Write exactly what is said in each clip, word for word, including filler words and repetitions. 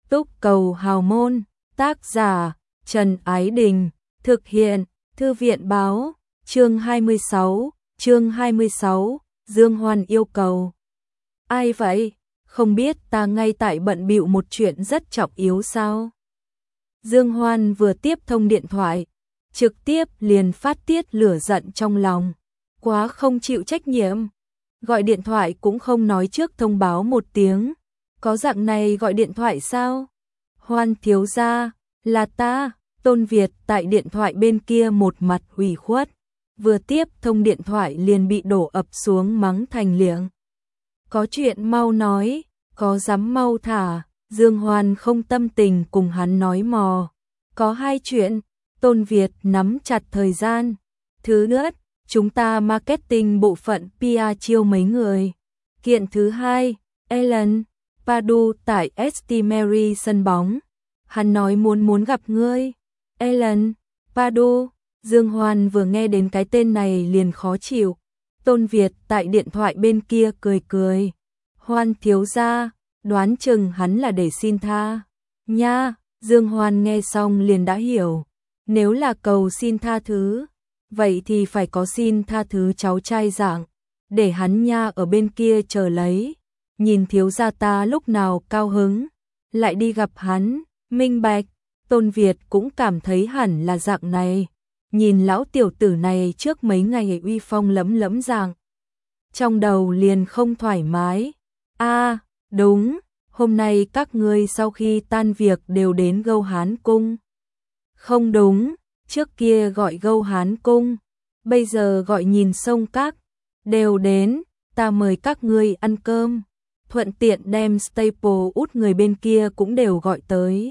Túc Cầu Hào Môn, tác giả Trần Ái Đình, thực hiện Thư viện Báo, chương hai mươi sáu, chương hai mươi sáu, Dương Hoan yêu cầu. Ai vậy? Không biết ta ngay tại bận bịu một chuyện rất trọng yếu sao? Dương Hoan vừa tiếp thông điện thoại, trực tiếp liền phát tiết lửa giận trong lòng, quá không chịu trách nhiệm. Gọi điện thoại cũng không nói trước thông báo một tiếng, có dạng này gọi điện thoại sao? Hoan thiếu gia, là ta. Tôn Việt tại điện thoại bên kia một mặt ủy khuất, vừa tiếp thông điện thoại liền bị đổ ập xuống mắng thành liệng. Có chuyện mau nói, có dám mau thả. Dương Hoan không tâm tình cùng hắn nói mò. Có hai chuyện. Tôn Việt nắm chặt thời gian. Thứ nhất, chúng ta marketing bộ phận pê e chiêu mấy người. Kiện thứ hai, Ellen Padu tại ét tê Mary sân bóng. Hắn nói muốn muốn gặp ngươi. Ellen Padu. Dương Hoan vừa nghe đến cái tên này liền khó chịu. Tôn Việt tại điện thoại bên kia cười cười. Hoan thiếu gia, đoán chừng hắn là để xin tha. Nha, Dương Hoan nghe xong liền đã hiểu. Nếu là cầu xin tha thứ, vậy thì phải có xin tha thứ cháu trai dạng. Để hắn nha ở bên kia chờ lấy. Nhìn thiếu gia ta lúc nào cao hứng, lại đi gặp hắn, minh bạch. Tôn Việt cũng cảm thấy hẳn là dạng này. Nhìn lão tiểu tử này trước mấy ngày uy phong lẫm lẫm dạng, trong đầu liền không thoải mái. A, à, đúng, hôm nay các ngươi sau khi tan việc đều đến Gâu Hán Cung. Không đúng, trước kia gọi Gâu Hán Cung, bây giờ gọi Nhìn Sông Các. Đều đến, ta mời các ngươi ăn cơm, thuận tiện đem Staple út người bên kia cũng đều gọi tới.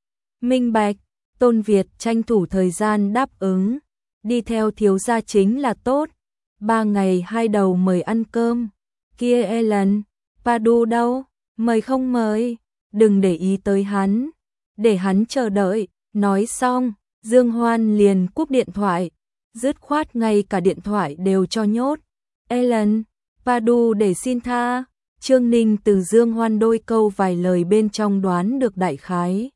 Minh bạch. Tôn Việt tranh thủ thời gian đáp ứng, đi theo thiếu gia chính là tốt. Ba ngày hai đầu mời ăn cơm. Kia Ellen Padu đâu? Mời không mời? Đừng để ý tới hắn, để hắn chờ đợi. Nói xong, Dương Hoan liền cúp điện thoại, dứt khoát ngay cả điện thoại đều cho nhốt. Ellen Padu để xin tha. Trương Ninh từ Dương Hoan đôi câu vài lời bên trong đoán được đại khái.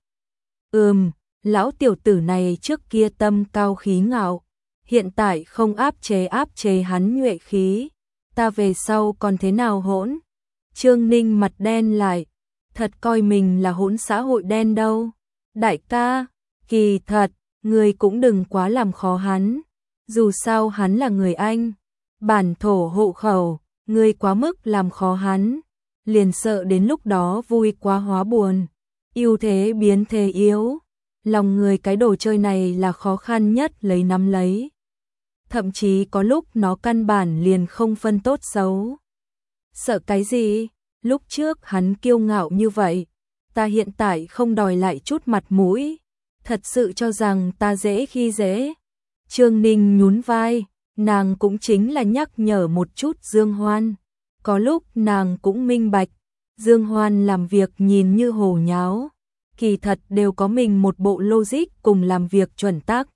Ừm, lão tiểu tử này trước kia tâm cao khí ngạo, hiện tại không áp chế áp chế hắn nhuệ khí, ta về sau còn thế nào hỗn? Trương Ninh mặt đen lại, thật coi mình là hỗn xã hội đen đâu. Đại ca, kỳ thật, người cũng đừng quá làm khó hắn, dù sao hắn là người Anh, bản thổ hộ khẩu, người quá mức làm khó hắn, liền sợ đến lúc đó vui quá hóa buồn, ưu thế biến thế yếu. Lòng người cái đồ chơi này là khó khăn nhất lấy nắm lấy. Thậm chí có lúc nó căn bản liền không phân tốt xấu. Sợ cái gì? Lúc trước hắn kiêu ngạo như vậy, ta hiện tại không đòi lại chút mặt mũi, thật sự cho rằng ta dễ khi dễ. Trương Ninh nhún vai, nàng cũng chính là nhắc nhở một chút Dương Hoan. Có lúc nàng cũng minh bạch, Dương Hoan làm việc nhìn như hồ nháo, kỳ thật đều có mình một bộ logic cùng làm việc chuẩn tắc.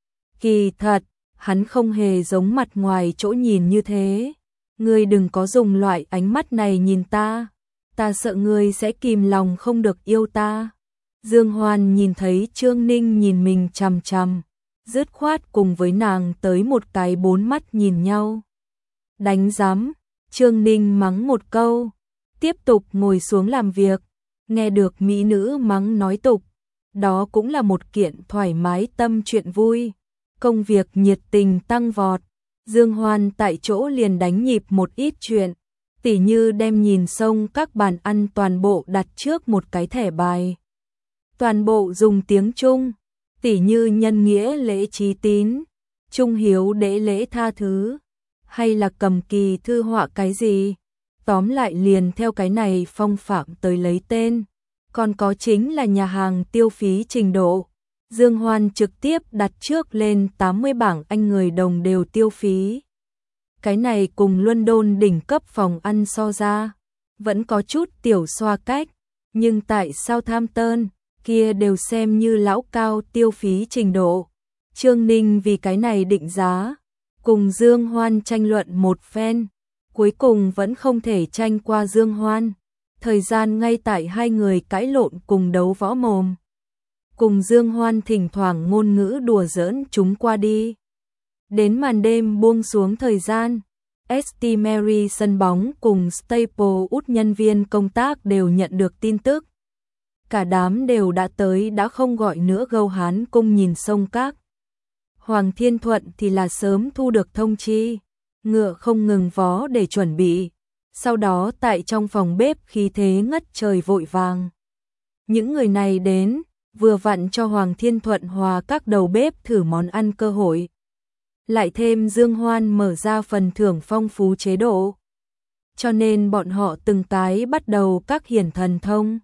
Kỳ thật, hắn không hề giống mặt ngoài chỗ nhìn như thế. Ngươi đừng có dùng loại ánh mắt này nhìn ta, ta sợ ngươi sẽ kìm lòng không được yêu ta. Dương Hoan nhìn thấy Trương Ninh nhìn mình chằm chằm, dứt khoát cùng với nàng tới một cái bốn mắt nhìn nhau. Đánh giám, Trương Ninh mắng một câu, tiếp tục ngồi xuống làm việc. Nghe được mỹ nữ mắng nói tục, đó cũng là một kiện thoải mái tâm chuyện vui. Công việc nhiệt tình tăng vọt, Dương Hoan tại chỗ liền đánh nhịp một ít chuyện, tỉ như đem Nhìn Sông Các bàn ăn toàn bộ đặt trước một cái thẻ bài. Toàn bộ dùng tiếng Trung, tỉ như nhân nghĩa lễ trí tín, trung hiếu đễ lễ tha thứ, hay là cầm kỳ thư họa cái gì. Tóm lại liền theo cái này phong phạm tới lấy tên. Còn có chính là nhà hàng tiêu phí trình độ. Dương Hoan trực tiếp đặt trước lên tám mươi bảng Anh người đồng đều tiêu phí. Cái này cùng London đỉnh cấp phòng ăn so ra, vẫn có chút tiểu xoa cách. Nhưng tại Southampton, kia đều xem như lão cao tiêu phí trình độ. Trương Ninh vì cái này định giá, cùng Dương Hoan tranh luận một phen. Cuối cùng vẫn không thể tranh qua Dương Hoan. Thời gian ngay tại hai người cãi lộn cùng đấu võ mồm. Cùng Dương Hoan thỉnh thoảng ngôn ngữ đùa giỡn chúng qua đi. Đến màn đêm buông xuống thời gian, ét tê Mary sân bóng cùng Staplewood nhân viên công tác đều nhận được tin tức. Cả đám đều đã tới đã không gọi nữa gâu hán cung nhìn sông các. Hoàng Thiên Thuận thì là sớm thu được thông chi, ngựa không ngừng vó để chuẩn bị. Sau đó tại trong phòng bếp khí thế ngất trời vội vàng. Những người này đến, vừa vặn cho Hoàng Thiên Thuận hòa các đầu bếp thử món ăn cơ hội. Lại thêm Dương Hoan mở ra phần thưởng phong phú chế độ. Cho nên bọn họ từng cái bắt đầu các hiển thần thông.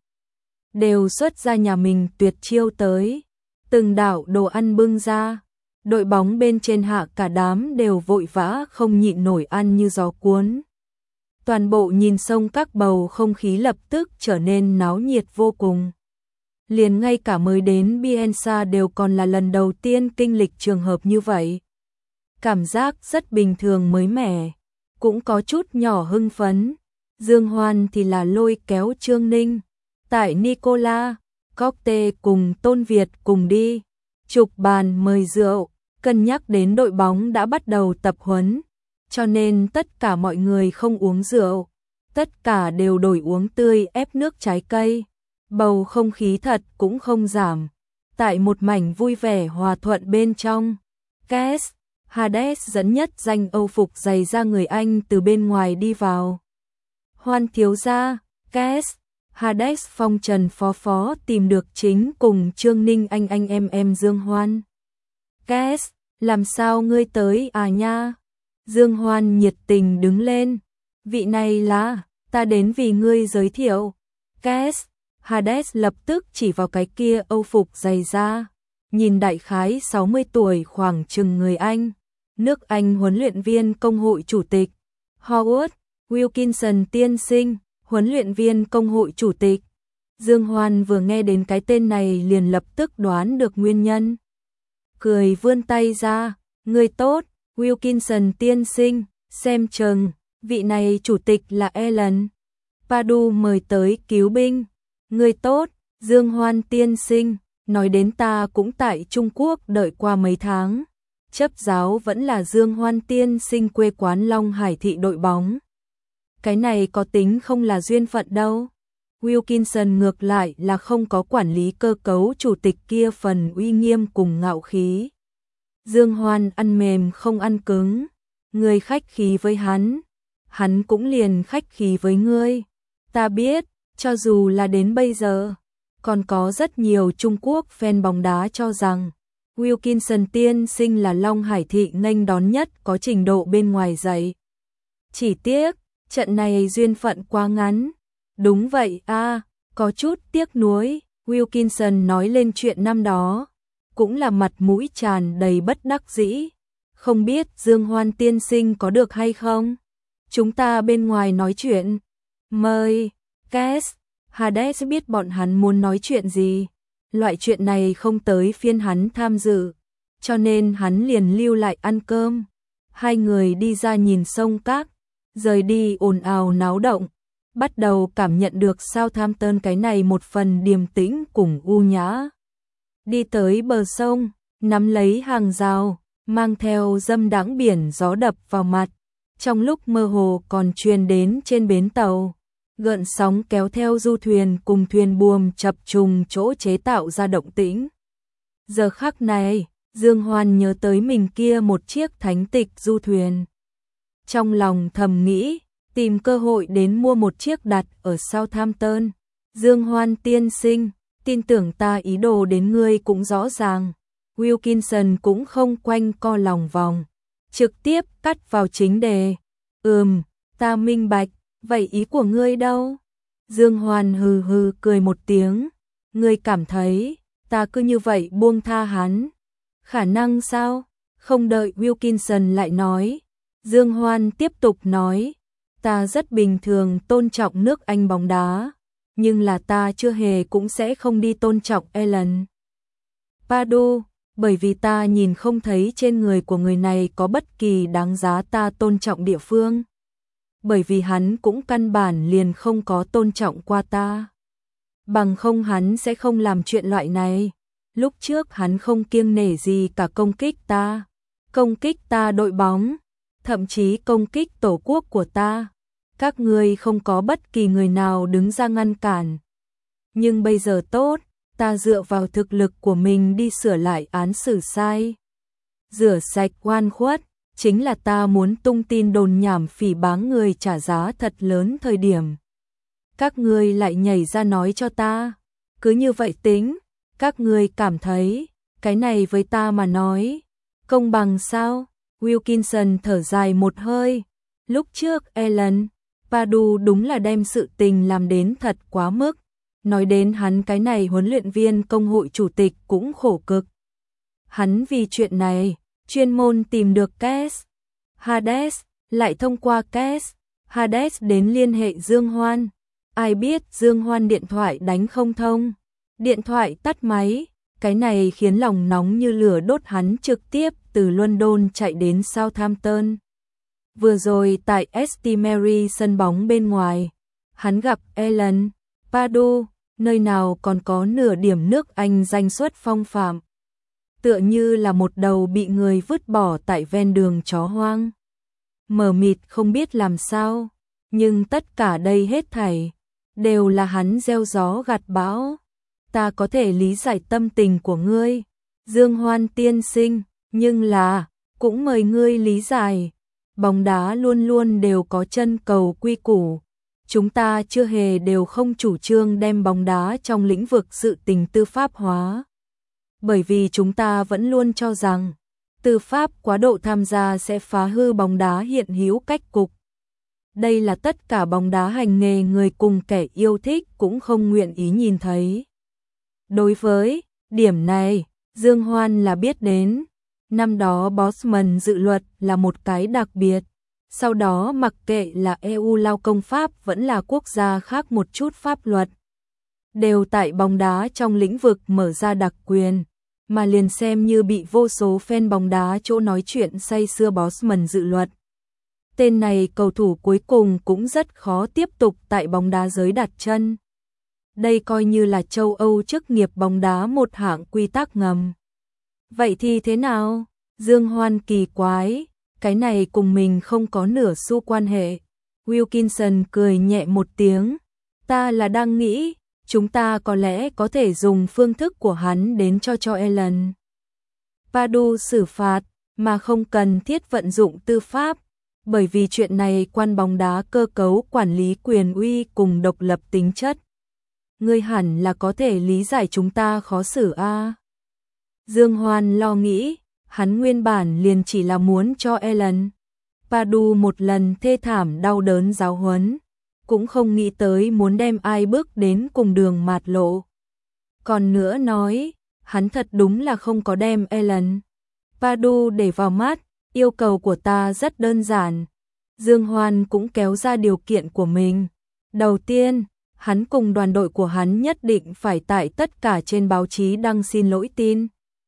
Đều xuất ra nhà mình tuyệt chiêu tới. Từng đạo đồ ăn bưng ra. Đội bóng bên trên hạ cả đám đều vội vã không nhịn nổi ăn như gió cuốn. Toàn bộ nhìn sông các bầu không khí lập tức trở nên náo nhiệt vô cùng. Liền ngay cả mới đến Bielsa đều còn là lần đầu tiên kinh lịch trường hợp như vậy. Cảm giác rất bình thường mới mẻ, cũng có chút nhỏ hưng phấn. Dương Hoan thì là lôi kéo Trương Ninh, tại Nicola, Cocktail cùng Tôn Việt cùng đi, chụp bàn mời rượu, cân nhắc đến đội bóng đã bắt đầu tập huấn, cho nên tất cả mọi người không uống rượu, tất cả đều đổi uống tươi ép nước trái cây. Bầu không khí thật cũng không giảm, tại một mảnh vui vẻ hòa thuận bên trong. Cass Hades dẫn nhất danh Âu phục giày ra người Anh từ bên ngoài đi vào. Hoan thiếu gia, Cass Hades phong trần phó phó tìm được chính cùng Trương Ninh anh anh em em Dương Hoan. Cass, làm sao ngươi tới à nha? Dương Hoan nhiệt tình đứng lên. Vị này là, ta đến vì ngươi giới thiệu. Cass Hades lập tức chỉ vào cái kia Âu phục giày da, nhìn đại khái sáu mươi tuổi khoảng chừng người Anh, nước Anh huấn luyện viên công hội chủ tịch, Howard Wilkinson tiên sinh, huấn luyện viên công hội chủ tịch. Dương Hoan vừa nghe đến cái tên này liền lập tức đoán được nguyên nhân. Cười vươn tay ra, người tốt, Wilkinson tiên sinh, xem chừng, vị này chủ tịch là Ellen Padu mời tới cứu binh. Người tốt, Dương Hoan tiên sinh, nói đến ta cũng tại Trung Quốc đợi qua mấy tháng. Chấp giáo vẫn là Dương Hoan tiên sinh quê quán Long Hải thị đội bóng. Cái này có tính không là duyên phận đâu. Wilkinson ngược lại là không có quản lý cơ cấu chủ tịch kia phần uy nghiêm cùng ngạo khí. Dương Hoan ăn mềm không ăn cứng. Ngươi khách khí với hắn, hắn cũng liền khách khí với ngươi. Ta biết. Cho dù là đến bây giờ, còn có rất nhiều Trung Quốc fan bóng đá cho rằng Wilkinson tiên sinh là Long Hải thị nghênh đón nhất có trình độ bên ngoài dạy. Chỉ tiếc, trận này duyên phận quá ngắn. Đúng vậy a, à, có chút tiếc nuối. Wilkinson nói lên chuyện năm đó, cũng là mặt mũi tràn đầy bất đắc dĩ. Không biết Dương Hoan tiên sinh có được hay không? Chúng ta bên ngoài nói chuyện. Mời. Cass Hades biết bọn hắn muốn nói chuyện gì. Loại chuyện này không tới phiên hắn tham dự, cho nên hắn liền lưu lại ăn cơm. Hai người đi ra nhìn sông các, rời đi ồn ào náo động, bắt đầu cảm nhận được Southampton cái này một phần điềm tĩnh cùng u nhã. Đi tới bờ sông, nắm lấy hàng rào, mang theo dâm đãng biển gió đập vào mặt. Trong lúc mơ hồ còn truyền đến trên bến tàu, gợn sóng kéo theo du thuyền cùng thuyền buồm chập trùng chỗ chế tạo ra động tĩnh. Giờ khắc này, Dương Hoan nhớ tới mình kia một chiếc thánh tịch du thuyền. Trong lòng thầm nghĩ, tìm cơ hội đến mua một chiếc đặt ở Southampton. Dương Hoan tiên sinh, tin tưởng ta ý đồ đến ngươi cũng rõ ràng. Wilkinson cũng không quanh co lòng vòng, trực tiếp cắt vào chính đề. Ừm, ta minh bạch. Vậy ý của ngươi đâu? Dương Hoan hừ hừ cười một tiếng. Ngươi cảm thấy, ta cứ như vậy buông tha hắn. Khả năng sao? Không đợi Wilkinson lại nói. Dương Hoan tiếp tục nói. Ta rất bình thường tôn trọng nước Anh bóng đá. Nhưng là ta chưa hề cũng sẽ không đi tôn trọng Ellen Padu. Bởi vì ta nhìn không thấy trên người của người này có bất kỳ đáng giá ta tôn trọng địa phương. bởi vì hắn cũng căn bản liền không có tôn trọng qua ta. Bằng không hắn sẽ không làm chuyện loại này. Lúc trước hắn không kiêng nể gì cả công kích ta, công kích ta đội bóng, thậm chí công kích tổ quốc của ta. Các ngươi không có bất kỳ người nào đứng ra ngăn cản. Nhưng bây giờ tốt, ta dựa vào thực lực của mình đi sửa lại án xử sai. Rửa sạch oan khuất, chính là ta muốn tung tin đồn nhảm phỉ báng người trả giá thật lớn thời điểm. Các ngươi lại nhảy ra nói cho ta, cứ như vậy tính, các ngươi cảm thấy, cái này với ta mà nói, công bằng sao? Wilkinson thở dài một hơi, lúc trước Ellen Padu đúng là đem sự tình làm đến thật quá mức, nói đến hắn cái này huấn luyện viên công hội chủ tịch cũng khổ cực. Hắn vì chuyện này, chuyên môn tìm được Cass Hades, lại thông qua Cass Hades đến liên hệ Dương Hoan. Ai biết Dương Hoan điện thoại đánh không thông, điện thoại tắt máy, cái này khiến lòng nóng như lửa đốt hắn trực tiếp từ London chạy đến Southampton. Vừa rồi tại St Mary sân bóng bên ngoài, hắn gặp Ellen Padu, nơi nào còn có nửa điểm nước Anh danh xuất phong phạm. Tựa như là một đầu bị người vứt bỏ tại ven đường chó hoang. Mờ mịt không biết làm sao, nhưng tất cả đây hết thảy đều là hắn gieo gió gặt bão. Ta có thể lý giải tâm tình của ngươi, Dương Hoan tiên sinh, nhưng là, cũng mời ngươi lý giải, bóng đá luôn luôn đều có chân cầu quy củ. Chúng ta chưa hề đều không chủ trương đem bóng đá trong lĩnh vực sự tình tư pháp hóa. Bởi vì chúng ta vẫn luôn cho rằng, tư pháp quá độ tham gia sẽ phá hư bóng đá hiện hữu cách cục. Đây là tất cả bóng đá hành nghề người cùng kẻ yêu thích cũng không nguyện ý nhìn thấy. Đối với điểm này, Dương Hoan là biết đến. Năm đó Bosman dự luật là một cái đặc biệt. Sau đó mặc kệ là e u lao công pháp vẫn là quốc gia khác một chút pháp luật, đều tại bóng đá trong lĩnh vực mở ra đặc quyền, mà liền xem như bị vô số fan bóng đá chỗ nói chuyện say sưa Bosman dự luật. Tên này cầu thủ cuối cùng cũng rất khó tiếp tục tại bóng đá giới đặt chân. Đây coi như là châu Âu chức nghiệp bóng đá một hạng quy tắc ngầm. Vậy thì thế nào? Dương Hoan kỳ quái, cái này cùng mình không có nửa xu quan hệ. Wilkinson cười nhẹ một tiếng, ta là đang nghĩ, chúng ta có lẽ có thể dùng phương thức của hắn đến cho cho Ellen Padu xử phạt, mà không cần thiết vận dụng tư pháp, bởi vì chuyện này quan bóng đá cơ cấu quản lý quyền uy cùng độc lập tính chất. Ngươi hẳn là có thể lý giải chúng ta khó xử a. Dương Hoan lo nghĩ, hắn nguyên bản liền chỉ là muốn cho Ellen Padu một lần thê thảm đau đớn giáo huấn, cũng không nghĩ tới muốn đem ai bước đến cùng đường mạt lộ. Còn nữa nói, hắn thật đúng là không có đem Ellen Padu để vào mắt, yêu cầu của ta rất đơn giản. Dương Hoan cũng kéo ra điều kiện của mình. Đầu tiên, hắn cùng đoàn đội của hắn nhất định phải tại tất cả trên báo chí đăng xin lỗi tin.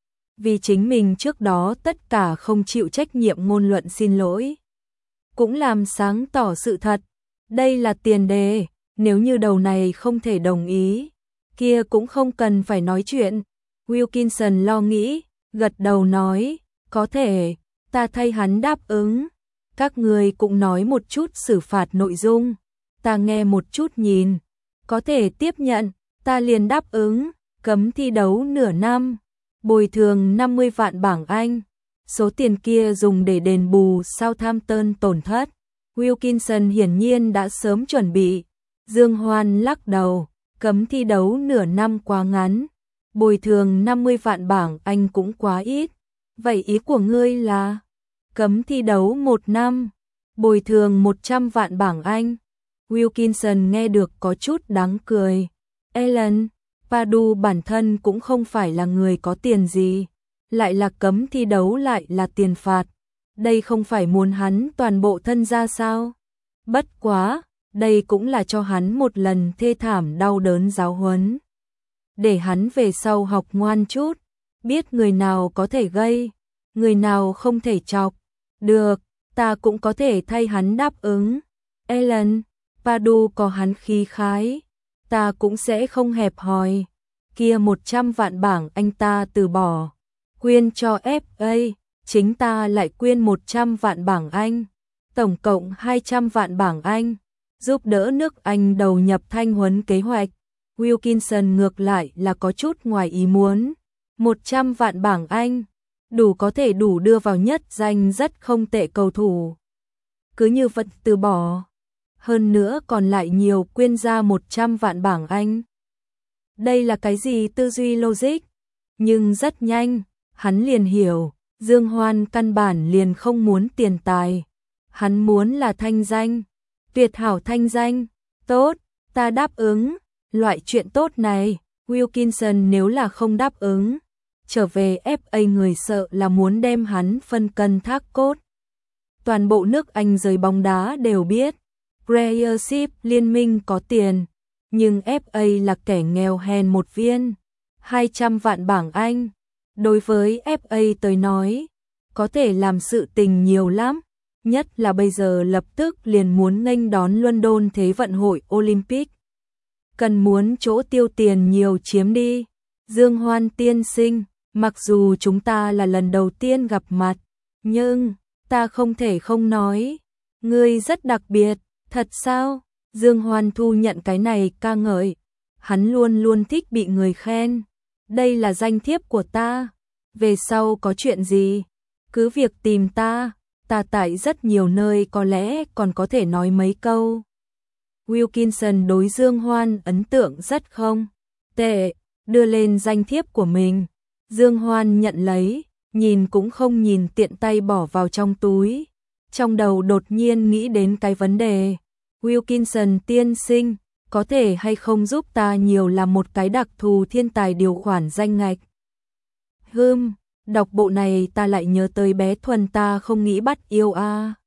Vì chính mình trước đó tất cả không chịu trách nhiệm ngôn luận xin lỗi. Cũng làm sáng tỏ sự thật. Đây là tiền đề, nếu như đầu này không thể đồng ý, kia cũng không cần phải nói chuyện. Wilkinson lo nghĩ, gật đầu nói, có thể, ta thay hắn đáp ứng. Các người cũng nói một chút xử phạt nội dung, ta nghe một chút nhìn, có thể tiếp nhận, ta liền đáp ứng, cấm thi đấu nửa năm, bồi thường năm mươi vạn bảng Anh, số tiền kia dùng để đền bù Southampton tổn thất. Wilkinson hiển nhiên đã sớm chuẩn bị. Dương Hoan lắc đầu, cấm thi đấu nửa năm quá ngắn, bồi thường năm mươi vạn bảng Anh cũng quá ít. Vậy ý của ngươi là cấm thi đấu một năm, bồi thường một trăm vạn bảng Anh. Wilkinson nghe được có chút đáng cười. Ellen Padu bản thân cũng không phải là người có tiền gì, lại là cấm thi đấu lại là tiền phạt. Đây không phải muốn hắn toàn bộ thân ra sao? Bất quá, đây cũng là cho hắn một lần thê thảm đau đớn giáo huấn. Để hắn về sau học ngoan chút, biết người nào có thể gây, người nào không thể chọc. Được, ta cũng có thể thay hắn đáp ứng. Ellen, Padu có hắn khí khái, ta cũng sẽ không hẹp hòi. Kia một trăm vạn bảng Anh ta từ bỏ, quyên cho ép a, chính ta lại quyên một trăm vạn bảng Anh, tổng cộng hai trăm vạn bảng Anh, giúp đỡ nước Anh đầu nhập thanh huấn kế hoạch. Wilkinson ngược lại là có chút ngoài ý muốn, một trăm vạn bảng Anh, đủ có thể đủ đưa vào nhất danh rất không tệ cầu thủ. Cứ như vật từ bỏ, hơn nữa còn lại nhiều quyên ra một trăm vạn bảng Anh. Đây là cái gì tư duy logic? Nhưng rất nhanh, hắn liền hiểu, Dương Hoan căn bản liền không muốn tiền tài. Hắn muốn là thanh danh, tuyệt hảo thanh danh. Tốt, ta đáp ứng, loại chuyện tốt này, Wilkinson nếu là không đáp ứng, trở về ép a người sợ là muốn đem hắn phân cân thác cốt. Toàn bộ nước Anh giới bóng đá đều biết, Premiership liên minh có tiền, nhưng ép a là kẻ nghèo hèn một viên. hai trăm vạn bảng Anh, đối với ép a tới nói, có thể làm sự tình nhiều lắm, nhất là bây giờ lập tức liền muốn nghênh đón London Thế vận hội Olympic. Cần muốn chỗ tiêu tiền nhiều chiếm đi. Dương Hoan tiên sinh, mặc dù chúng ta là lần đầu tiên gặp mặt, nhưng ta không thể không nói, ngươi rất đặc biệt. Thật sao? Dương Hoan thu nhận cái này ca ngợi. Hắn luôn luôn thích bị người khen. Đây là danh thiếp của ta. Về sau có chuyện gì, cứ việc tìm ta. Ta tại rất nhiều nơi có lẽ còn có thể nói mấy câu. Wilkinson đối Dương Hoan ấn tượng rất không tệ, đưa lên danh thiếp của mình. Dương Hoan nhận lấy, nhìn cũng không nhìn tiện tay bỏ vào trong túi. Trong đầu đột nhiên nghĩ đến cái vấn đề. Wilkinson tiên sinh, có thể hay không giúp ta nhiều làm một cái đặc thù thiên tài điều khoản danh ngạch? Hừm, đọc bộ này ta lại nhớ tới bé Thuần ta không nghĩ bắt yêu a. À.